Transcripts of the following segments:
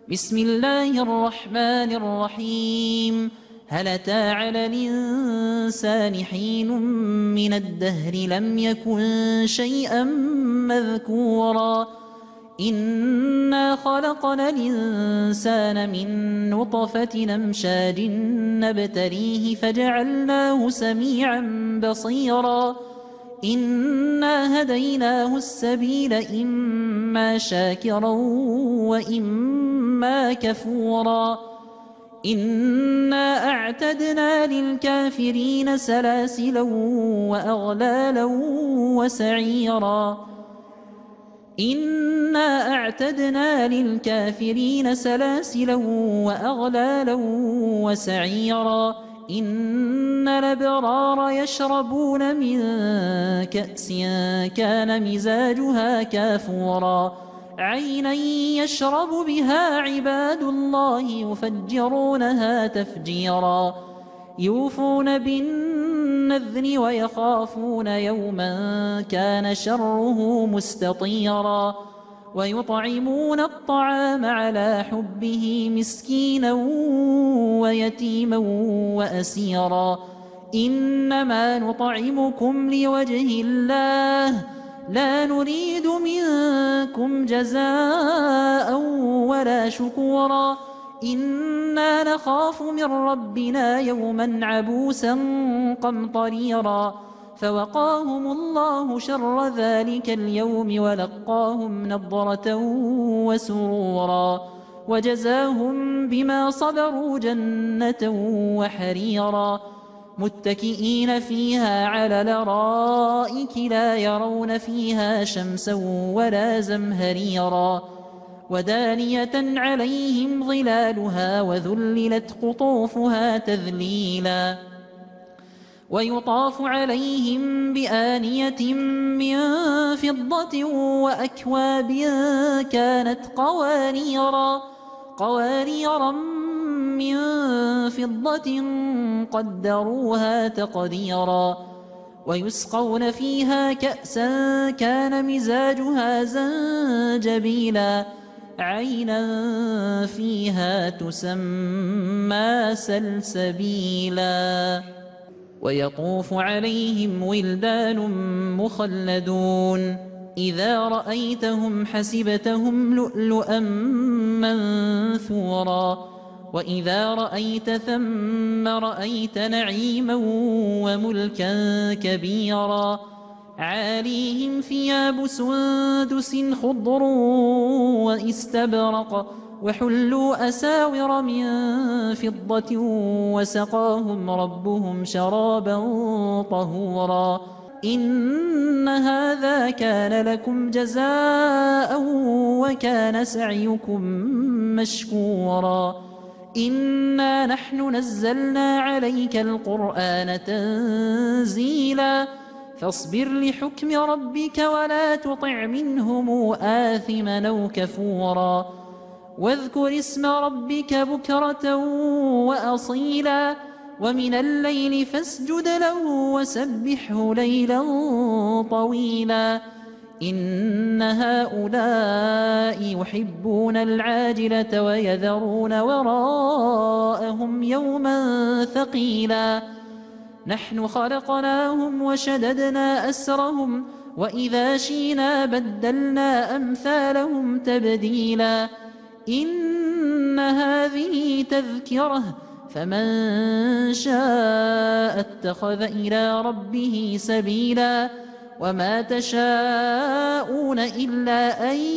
بسم الله الرحمن الرحيم. هل أتى على الإنسان حين من الدهر لم يكن شيئا مذكورا إنا خلقنا الإنسان من نطفة أمشاج نبتليه فجعلناه سميعا بصيرا إنا هديناه السبيل إما شاكرا وإما كفورا إنا أعتدنا للكافرين سلاسلا وأغلالا وسعيرا إنا أعتدنا للكافرين سلاسلا وأغلالا وسعيرا إن الأبرار يشربون من كأس كان مزاجها كافورا عينا يشرب بها عباد الله يفجرونها تفجيرا يوفون بالنذر ويخافون يوما كان شره مستطيرا ويطعمون الطعام على حبه مسكينا ويتيما وأسيرا إنما نطعمكم لوجه الله لا نريد منكم جزاء ولا شكورا إنا نخاف من ربنا يوما عبوسا قمطريرا فوقاهم الله شر ذلك اليوم ولقاهم نضرة وسرورا وجزاهم بما صبروا جنة وحريرا متكئين فيها على الأرائك لا يرون فيها شمسا ولا زمهريرا ودانية عليهم ظلالها وذللت قطوفها تذليلا ويطاف عليهم بآنية من فضة وأكواب كانت قواريرا من فضة قدروها تقديرا ويسقون فيها كأسا كان مزاجها زنجبيلا عينا فيها تسمى سلسبيلا ويطوف عليهم ولدان مخلدون إذا رأيتهم حسبتهم لؤلؤا منثورا وإذا رأيت ثم رأيت نعيما وملكا كبيرا عاليهم ثياب سندس خضر واستبرق وحلوا أساور من فضة وسقاهم ربهم شرابا طهورا إن هذا كان لكم جزاء وكان سعيكم مشكورا إنا نحن نزلنا عليك القرآن تنزيلا فاصبر لحكم ربك ولا تطع منهم آثما أو كفورا واذكر اسم ربك بكرة وأصيلا ومن الليل فاسجد له وسبحه ليلا طويلا إن هؤلاء يحبون العاجلة ويذرون وراءهم يوما ثقيلا نحن خلقناهم وشددنا أسرهم وإذا شينا بدلنا أمثالهم تبديلا إن هذه تذكرة فمن شاء اتخذ إلى ربه سبيلا وما تشاءون إلا أن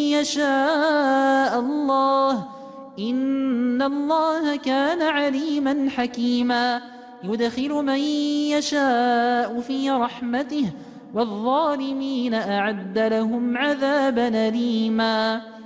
يشاء الله إن الله كان عليما حكيما يدخل من يشاء في رحمته والظالمين أعد لهم عذابا أليما